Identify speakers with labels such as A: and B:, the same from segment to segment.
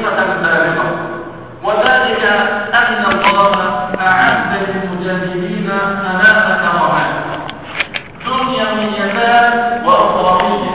A: حقيقة بالغة، وذلك أن الله أعد للمجاهدين ثلاث كرامات دنيويتان وأخروية.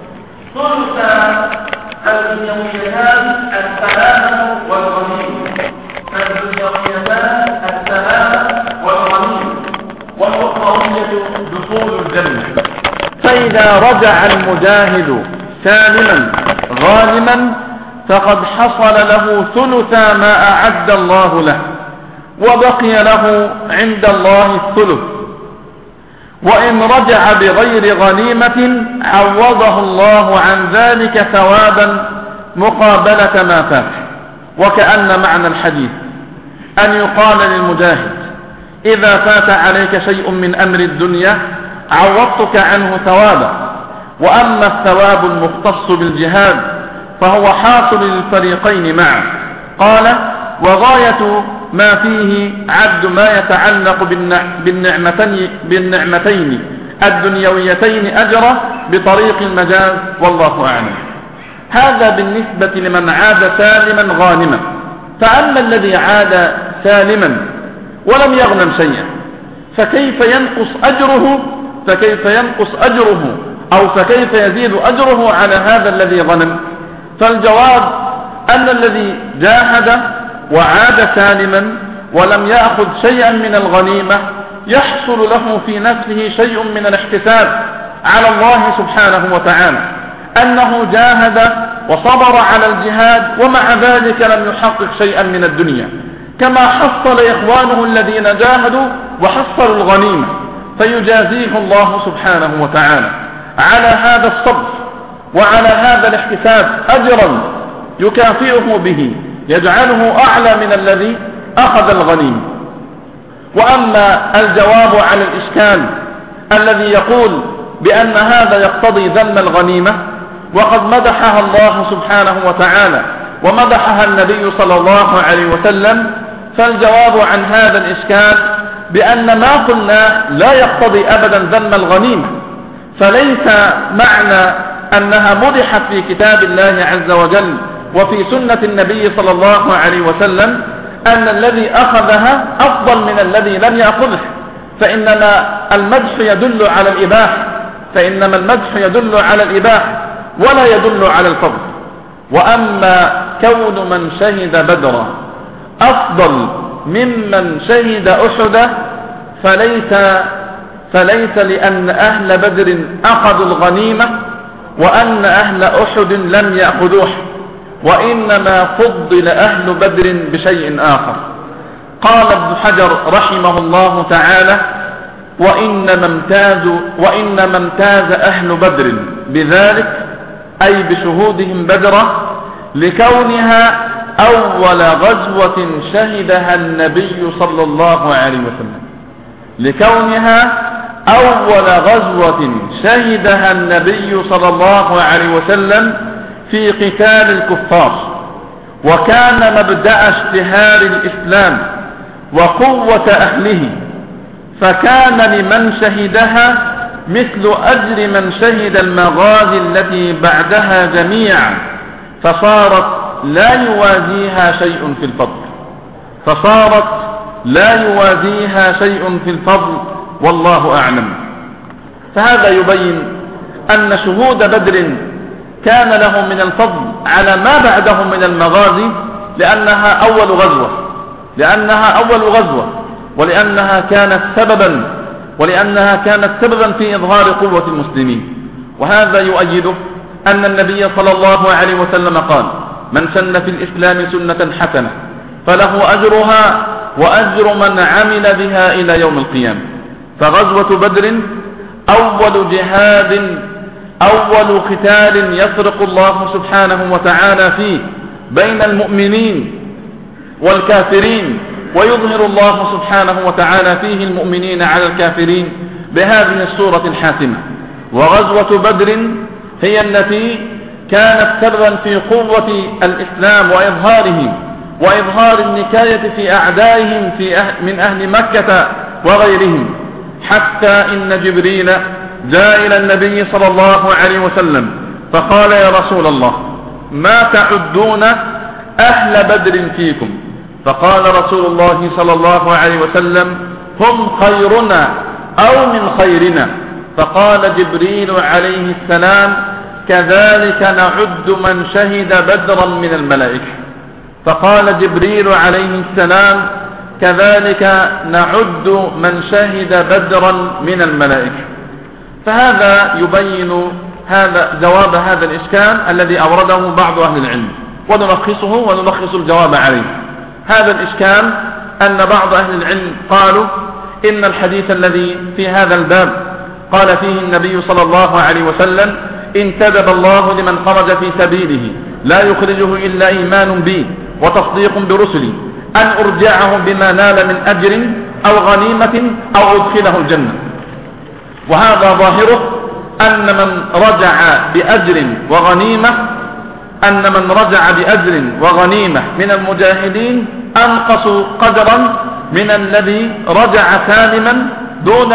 A: ثلث الدنيويتان السلامة والغنيمة، فالدنيويتان السلامة والغنيمة، والأخروية دخول الجنة. فإذا رجع المجاهد سالما غانما فقد حصل له ثلث ما أعد الله له، وبقي له عند الله الثلث. وإن رجع بغير غنيمة عوضه الله عن ذلك ثوابا مقابلة ما فات. وكأن معنى الحديث أن يقال للمجاهد: إذا فات عليك شيء من أمر الدنيا عوضتك عنه ثوابا، وأما الثواب المختص بالجهاد فهو حاصل للفريقين معا. قال: وغاية ما فيه عد ما يتعلق بالنعمتين الدنيويتين أجرا بطريق المجاز، والله أعلم. هذا بالنسبة لمن عاد سالما غانما. فأما الذي عاد سالما ولم يغنم شيئا فكيف ينقص أجره أو فكيف يزيد أجره على هذا الذي غنم؟ فالجواب أن الذي جاهد وعاد سالما ولم يأخذ شيئا من الغنيمة يحصل له في نفسه شيء من الاحتساب على الله سبحانه وتعالى، أنه جاهد وصبر على الجهاد ومع ذلك لم يحقق شيئا من الدنيا، كما حصل إخوانه الذين جاهدوا وحصلوا الغنيمة، فيجازيه الله سبحانه وتعالى على هذا الصبر وعلى هذا الاحتساب أجرا يكافئه به يجعله أعلى من الذي أخذ الغنيمة. وأما الجواب على الإشكال الذي يقول بأن هذا يقتضي ذم الغنيمة وقد مدحها الله سبحانه وتعالى ومدحها النبي صلى الله عليه وسلم، فالجواب عن هذا الإشكال بأن ما قلنا لا يقتضي أبدا ذم الغنيمة. فليس معنى أنها مدحت في كتاب الله عز وجل وفي سنة النبي صلى الله عليه وسلم أن الذي أخذها أفضل من الذي لم يأخذه، فإنما المدح يدل على الإباحة ولا يدل على الفضل. وأما كون من شهد بدرا أفضل ممن شهد أحد فليس لأن أهل بدر أخذوا الغنيمة وأن أهل أحد لم يأخذوه، وإنما فضل أهل بدر بشيء آخر. قال ابن حجر رحمه الله تعالى: وإنما امتاز أهل بدر بذلك أي بشهودهم بدرة لكونها أول غزوة شهدها النبي صلى الله عليه وسلم، في قتال الكفار، وكان مبدأ اشتهار الإسلام وقوة أهله، فكان لمن شهدها مثل أجر من شهد المغازي التي بعدها جميعا، فصارت لا يوازيها شيء في الفضل، والله أعلم. فهذا يبين أن شهود بدر كان له من الفضل على ما بعده من المغازي، لأنها أول غزوة ولأنها كانت سببا في إظهار قوة المسلمين. وهذا يؤيده أن النبي صلى الله عليه وسلم قال: من سن في الإسلام سنة حسنة فله أجرها وأجر من عمل بها إلى يوم القيامة. فغزوة بدر أول جهاد، أول قتال يفرق الله سبحانه وتعالى فيه بين المؤمنين والكافرين، ويظهر الله سبحانه وتعالى فيه المؤمنين على الكافرين بهذه الصورة الحاسمة. وغزوة بدر هي التي كانت سببا في قوة الإسلام وإظهار النكاية في أعدائهم من أهل مكة وغيرهم، حتى إن جبريل جاء إلى النبي صلى الله عليه وسلم فقال: يا رسول الله، ما تعدون أهل بدر فيكم. فقال رسول الله صلى الله عليه وسلم هم خيرنا أو من خيرنا. فقال جبريل عليه السلام كذلك نعد من شهد بدرا من الملائكة. فقال جبريل عليه السلام كذلك نعد من شهد بدرا من الملائكة. فهذا يبين هذا جواب هذا الإشكال الذي أورده بعض أهل العلم، ونلخصه ونلخص الجواب عليه. هذا الإشكال أن بعض أهل العلم قالوا إن الحديث الذي في هذا الباب قال فيه النبي صلى الله عليه وسلم انتدب الله لمن خرج في سبيله لا يخرجه إلا إيمان بي وتصديق برسلي أن أرجعه بما نال من أجر أو غنيمة أو أدخله الجنة. وهذا ظاهره أن من رجع بأجر وغنيمة من المجاهدين أنقص قدرا من الذي رجع سالما دون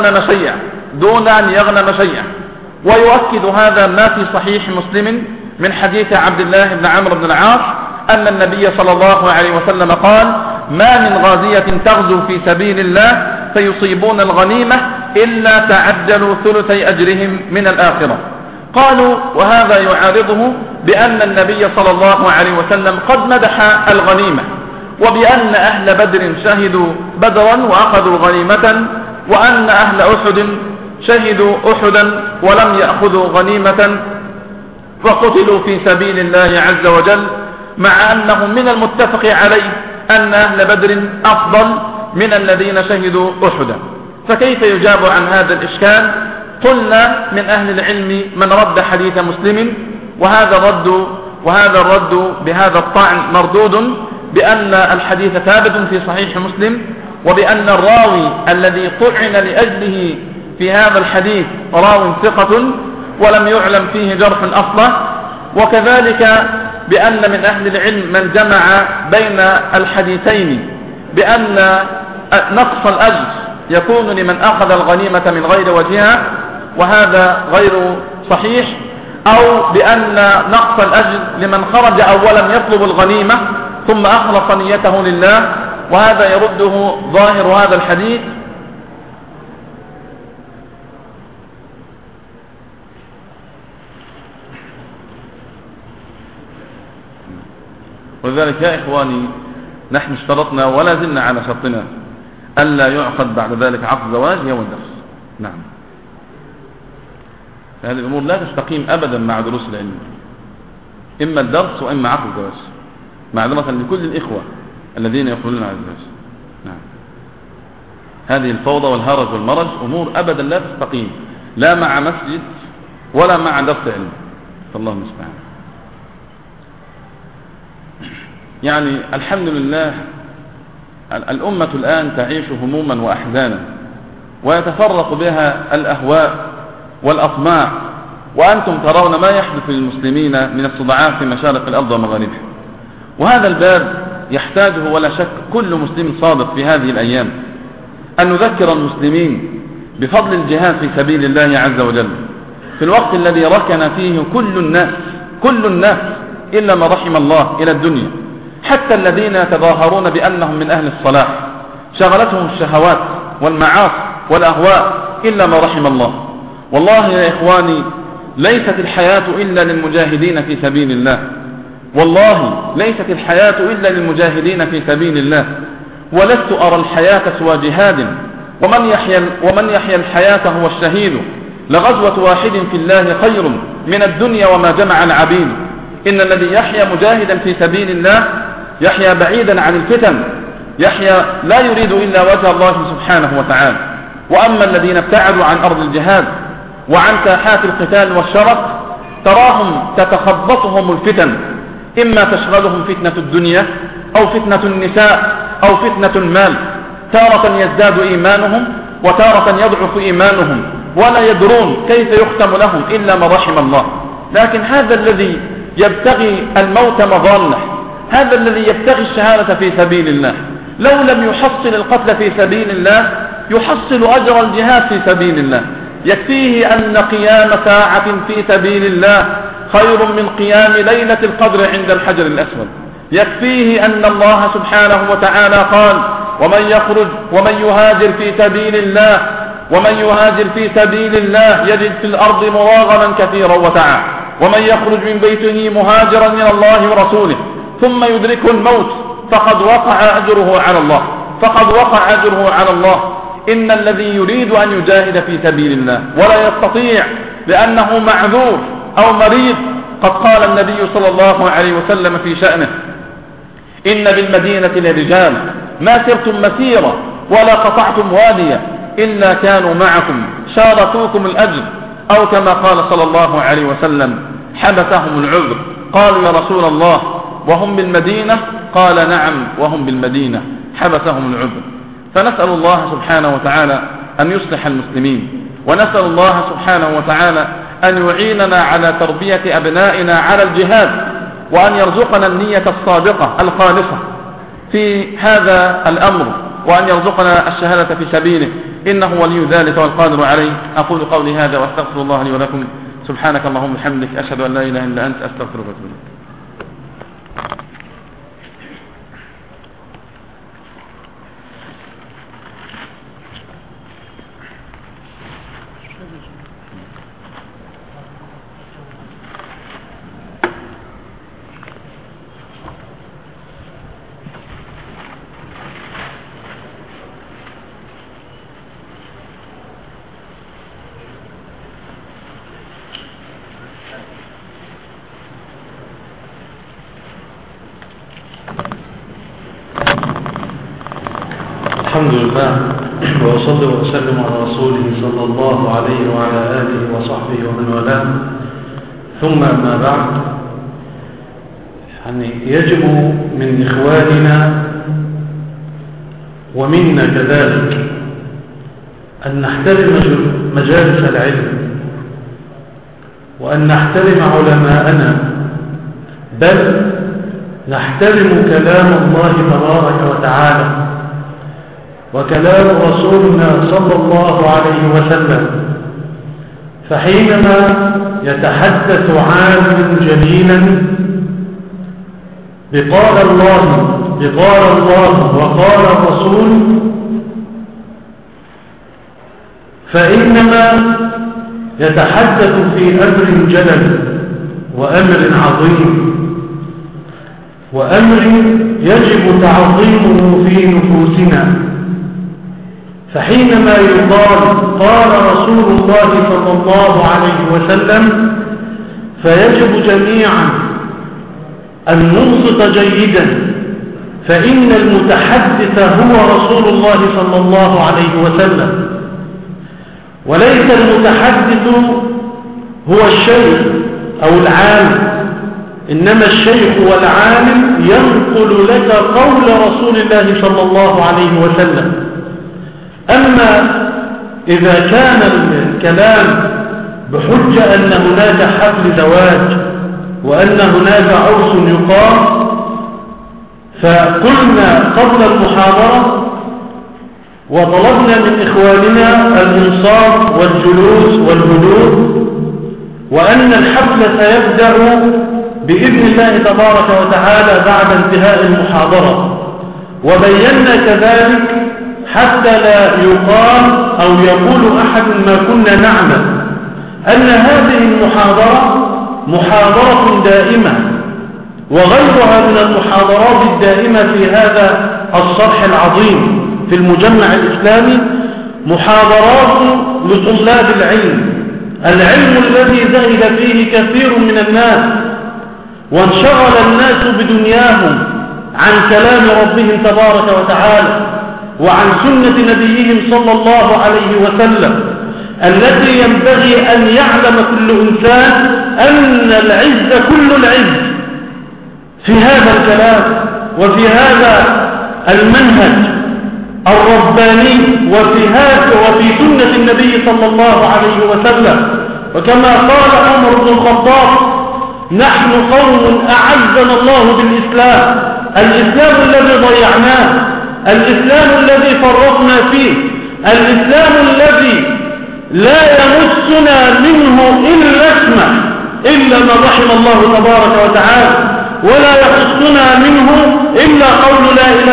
A: أن يغنم شيئا. ويؤكد هذا ما في صحيح مسلم من حديث عبد الله بن عمرو بن العاص أن النبي صلى الله عليه وسلم قال ما من غازية تغزو في سبيل الله فيصيبون الغنيمة إلا تعجلوا ثلثي أجرهم من الآخرة. قالوا وهذا يعارضه بأن النبي صلى الله عليه وسلم قد مدح الغنيمة، وبأن أهل بدر شهدوا بدرا وأخذوا غنيمة، وأن أهل أحد شهدوا أحدا ولم يأخذوا غنيمة وقتلوا في سبيل الله عز وجل، مع أنه من المتفق عليه أن أهل بدر أفضل من الذين شهدوا أحدا. فكيف يجاب عن هذا الإشكال؟ قلنا من أهل العلم من رد حديث مسلم، وهذا الرد بهذا الطعن مردود، بأن الحديث ثابت في صحيح مسلم، وبأن الراوي الذي طعن لأجله في هذا الحديث راو ثقة ولم يعلم فيه جرح أصلا. وكذلك بأن من أهل العلم من جمع بين الحديثين بأن نقص الأجر يكون لمن أخذ الغنيمة من غير وجهها، وهذا غير صحيح، أو بأن نقص الأجر لمن خرج أولا يطلب الغنيمة ثم أخلص نيته لله، وهذا يرده ظاهر هذا الحديث. ولذلك يا إخواني نحن اشترطنا ولا زلنا على شرطنا ألا يعقد بعد ذلك عقد زواج يوم الدرس. نعم، هذه الأمور لا تستقيم أبدا مع دروس العلم، إما الدرس وإما عقد الزواج، معذرة لكل الإخوة الذين يقولون على الزواج. نعم، هذه الفوضى والهرج والمرج أمور أبدا لا تستقيم، لا مع مسجد ولا مع درس علم، فالله المستعان. يعني الحمد لله الأمة الآن تعيش هموما وأحزانا، ويتفرق بها الأهواء والأطماع، وأنتم ترون ما يحدث للمسلمين من الصداعات في مشارق الأرض ومغاربها. وهذا الباب يحتاجه ولا شك كل مسلم صادق في هذه الأيام، أن نذكر المسلمين بفضل الجهاد في سبيل الله عز وجل في الوقت الذي ركن فيه كل الناس إلا ما رحم الله إلى الدنيا، حتى الذين يتظاهرون بأنهم من أهل الصلاح شغلتهم الشهوات والمعاصي والأهواء إلا ما رحم الله. والله يا إخواني ليست الحياة إلا للمجاهدين في سبيل الله، والله ليست الحياة إلا للمجاهدين في سبيل الله، ولست أرى الحياة سوى جهاد، ومن يحيا الحياة هو الشهيد، لغزوة واحد في الله خير من الدنيا وما جمع العبيد. إن الذي يحيا مجاهدا في سبيل الله يحيا بعيدا عن الفتن، يحيا لا يريد إلا وجه الله سبحانه وتعالى. وأما الذين ابتعدوا عن أرض الجهاد وعن ساحات القتال والشرف تراهم تتخبطهم الفتن، إما تشغلهم فتنة الدنيا أو فتنة النساء أو فتنة المال، تارة يزداد إيمانهم وتارة يضعف إيمانهم، ولا يدرون كيف يختم لهم إلا ما رحم الله. لكن هذا الذي يبتغي الموت مظانه، هذا الذي يبتغي الشهادة في سبيل الله، لو لم يحصل القتل في سبيل الله يحصل أجر الجهاد في سبيل الله. يكفيه أن قيام ساعة في سبيل الله خير من قيام ليلة القدر عند الحجر الأسود. يكفيه أن الله سبحانه وتعالى قال ومن يخرج ومن يهاجر في سبيل الله يجد في الأرض مراغما كثيرا وسعا ومن يخرج من بيته مهاجرا إلى الله ورسوله ثم يدركه الموت فقد وقع أجره على الله إن الذي يريد أن يجاهد في سبيل الله ولا يستطيع لأنه معذور أو مريض قد قال النبي صلى الله عليه وسلم في شأنه إن بالمدينة لرجال ما سرتم مسيرة ولا قطعتم واديا إلا كانوا معكم شاركوكم الأجر أو كما قال صلى الله عليه وسلم حبسهم العذر. قالوا يا رسول الله وهم بالمدينة؟ قال نعم وهم بالمدينة حبسهم العذر. فنسأل الله سبحانه وتعالى أن يصلح المسلمين، ونسأل الله سبحانه وتعالى أن يعيننا على تربية أبنائنا على الجهاد، وأن يرزقنا النية الصادقة الخالصة في هذا الأمر، وأن يرزقنا الشهادة في سبيله إنه ولي ذلك والقادر عليه. أقول قولي هذا وأستغفر الله لي ولكم. سبحانك اللهم وبحمدك أشهد أن لا إله إلا أنت أستغفرك وأتوب إليك.
B: الحمد لله وأصلي وأسلم على رسوله صلى الله عليه وعلى آله وصحبه ومن والاه، ثم أما بعد، يجب من إخواننا ومنا كذلك أن نحترم مجالس العلم، وأن نحترم علماءنا، بل نحترم كلام الله تبارك وتعالى وكلام رسولنا صلى الله عليه وسلم. فحينما يتحدث عالم جليلا بقال الله وقال الرسول، فإنما يتحدث في أمر جلل وأمر عظيم، وأمر يجب تعظيمه في نفوسنا. فحينما يقال قال رسول الله صلى الله عليه وسلم، فيجب جميعا أن ننصت جيدا، فإن المتحدث هو رسول الله صلى الله عليه وسلم، وليس المتحدث هو الشيخ أو العالم، إنما الشيخ والعالم ينقل لك قول رسول الله صلى الله عليه وسلم. أما إذا كان الكلام بحجة أن هناك حفل زواج وأن هناك عرس يقام، فقلنا قبل المحاضرة وطلبنا من إخواننا الإنصاف والجلوس والهدوء، وأن الحفل سيبدأ بإذن الله تبارك وتعالى بعد انتهاء المحاضرة. وبينا كذلك حتى لا يقال أو يقول أحد ما كنا نعمل أن هذه المحاضرة محاضرة دائمة، وغيرها من المحاضرات الدائمة في هذا الصرح العظيم في المجمع الإسلامي محاضرات لطلاب العلم الذي زهد فيه كثير من الناس، وانشغل الناس بدنياهم عن كلام ربهم تبارك وتعالى وعن سنة نبيهم صلى الله عليه وسلم، التي ينبغي أن يعلم كل إنسان أن العز كل العز في هذا الكلام وفي هذا المنهج الرباني وفي سنة النبي صلى الله عليه وسلم. وكما قال عمر بن الخطاب: نحن قوم أعزنا الله بالإسلام، الإسلام الذي ضيعناه، الإسلام الذي فرطنا فيه، الإسلام الذي لا يمسنا منه إلا اسمه إلا ما رحم الله تبارك وتعالى، ولا يخصنا منه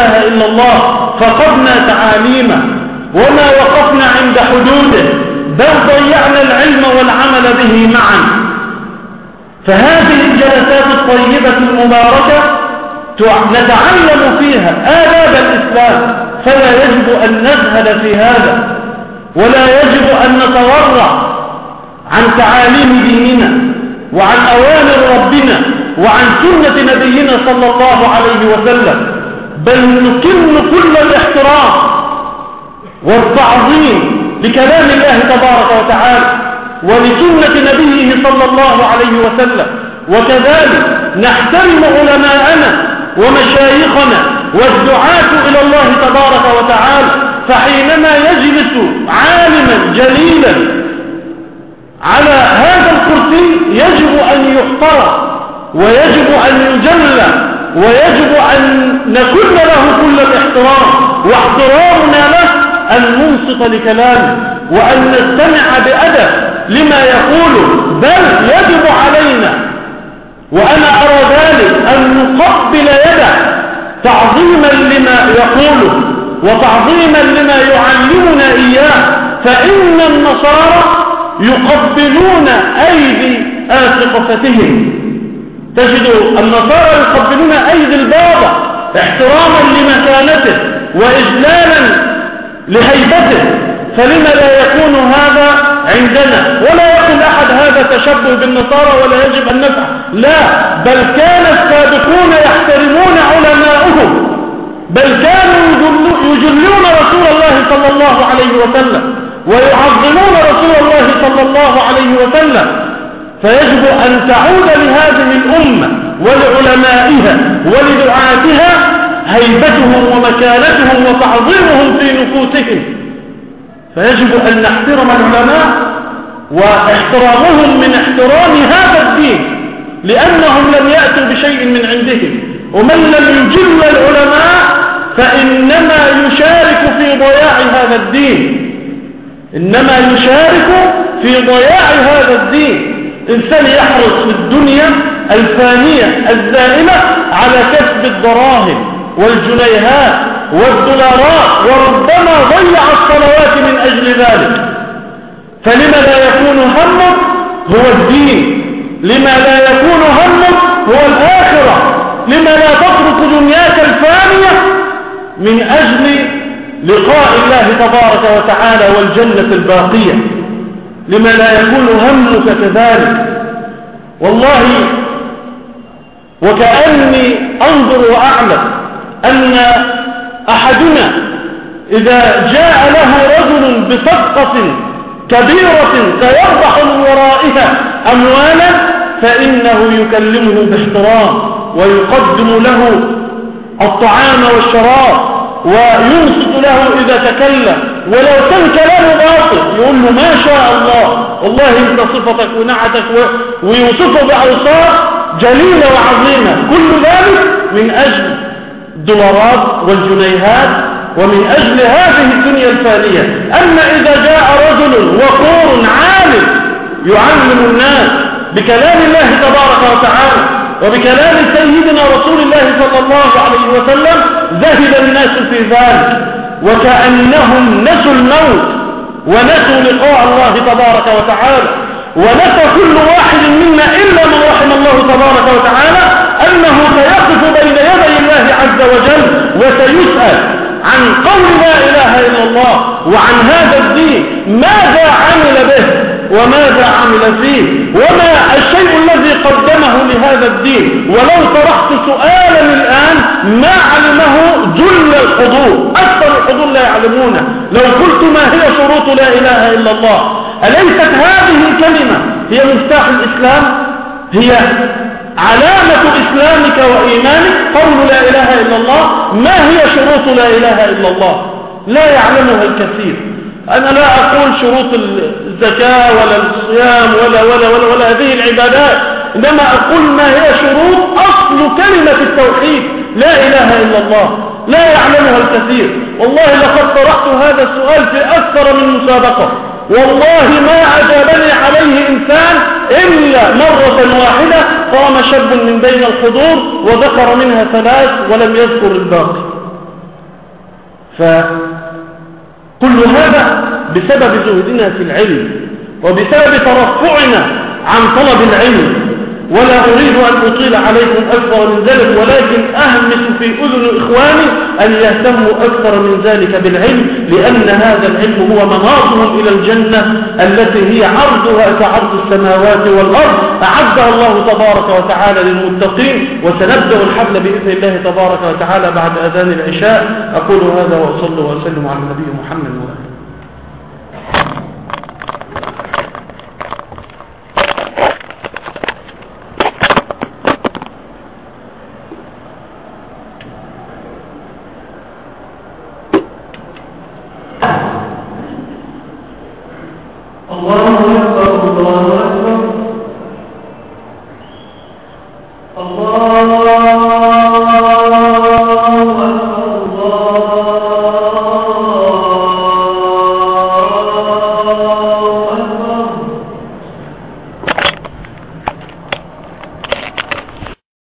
B: إله إلا الله فقدنا تعاليمه وما وقفنا عند حدوده، بل ضيعنا العلم والعمل به معا. فهذه الجلسات الطيبة المباركة نتعلم فيها آداب الإسلام، فلا يجب أن نذهل في هذا، ولا يجب أن نتورع عن تعاليم ديننا وعن أوامر ربنا وعن سنة نبينا صلى الله عليه وسلم، بل نكن كل الاحترام والتعظيم لكلام الله تبارك وتعالى ولسنة نبيه صلى الله عليه وسلم. وكذلك نحترم علماءنا ومشايخنا والدعاة إلى الله تبارك وتعالى، فحينما يجلس عالما جليلا على هذا الكرسي يجب أن يحترم ويجب أن يجلى ويجب أن نكن له كل الاحترام، واحترامنا له أن ننصت لكلامه وأن نستمع بأدب لما يقوله، بل يجب علينا وأنا أرى ذلك أن نقبل يده تعظيما لما يقوله وتعظيما لما يعلمنا إياه. فإن النصارى يقبلون أيدي آسقفتهم، تجد النصارى يقبلون أيدي البابا احتراما لمكانته وإجلالا لهيبته، فلما لا يكون هذا عندنا؟ ولا يقول أحد هذا تشبه بالنصارى ولا يجب أن نفعل، لا، بل كان السابقون يحترمون علماءهم، بل كانوا يجلون رسول الله صلى الله عليه وسلم ويعظمون رسول الله صلى الله عليه وسلم. فيجب أن تعود لهذه الأمة ولعلمائها ولدعاتها هيبتهم ومكانتهم وتعظيمهم في نفوسهم، فيجب أن نحترم العلماء، واحترامهم من احترام هذا الدين، لأنهم لم يأتوا بشيء من عندهم، ومن لم يجل العلماء فإنما يشارك في ضياع هذا الدين، إنما يشارك في ضياع هذا الدين. إنسان يحرص في الدنيا الفانية الزائلة على كسب الدراهم والجنيهات والدولارات، وربما ضيع الصلوات من أجل ذلك. فلما لا يكون همه هو الدين؟ لما لا يكون همه هو الآخرة؟ لما لا تترك دنياك الفانية من أجل لقاء الله تبارك وتعالى والجنة الباقية؟ لما لا يكون همك كذلك؟ والله وكأني أنظر وأعلم أن أحدنا إذا جاء له رجل بصفقة كبيرة سيربح من ورائها أموالا فإنه يكلمه باحترام ويقدم له الطعام والشراب وينصت له إذا تكلم، ولو كان كلامه باطل يقول له ما شاء الله، والله انت صفتك ونعتك، ويوصفه بأوصاف جليلة وعظيمة، كل ذلك من أجل الدولارات والجنيهات ومن أجل هذه الدنيا الفانية. أما إذا جاء رجل وقور عالم يعلم الناس بكلام الله تبارك وتعالى وبكلام سيدنا رسول الله صلى الله عليه وسلم زهد الناس في ذلك، وكأنهم نسوا الموت ونسوا لقاء الله تبارك وتعالى، ونسى كل واحد منا إلا من رحم الله تبارك وتعالى أنه سيقف بين يدي الله عز وجل وسيسأل عن قول لا إله إلا الله وعن هذا الدين، ماذا عمل به وماذا عمل فيه وما الشيء الذي قدمه لهذا الدين. ولو طرحت سؤالا الآن ما علمه جل الحضور، أكثر الحضور لا يعلمونه. لو قلت ما هي شروط لا إله إلا الله، أليست هذه الكلمة هي مفتاح الإسلام؟ هي علامة إسلامك وإيمانك قول لا إله إلا الله. ما هي شروط لا إله إلا الله؟ لا يعلمها الكثير. أنا لا أقول شروط الزكاة ولا الصيام ولا هذه العبادات، إنما أقول ما هي شروط أصل كلمة التوحيد لا إله إلا الله، لا يعلمها الكثير. والله لقد طرحت هذا السؤال في أكثر من مسابقة، والله ما أجابني عليه إنسان إلا مرة واحدة. قام شاب من بين الحضور وذكر منها 3 ولم يذكر الباقي. فكل هذا بسبب زهدنا في العلم وبسبب ترفعنا عن طلب العلم. ولا أريد أن أطيل عليكم أكثر من ذلك، ولكن أهمس في أذن إخواني أن يهتموا أكثر من ذلك بالعلم، لأن هذا العلم هو مناصهم إلى الجنة التي هي عرضها كعرض السماوات والأرض، أعدها الله تبارك وتعالى للمتقين. وسنبدأ الحفل بإذن الله تبارك وتعالى بعد أذان العشاء. أقول هذا وأصلي وأسلم على النبي محمد وآله.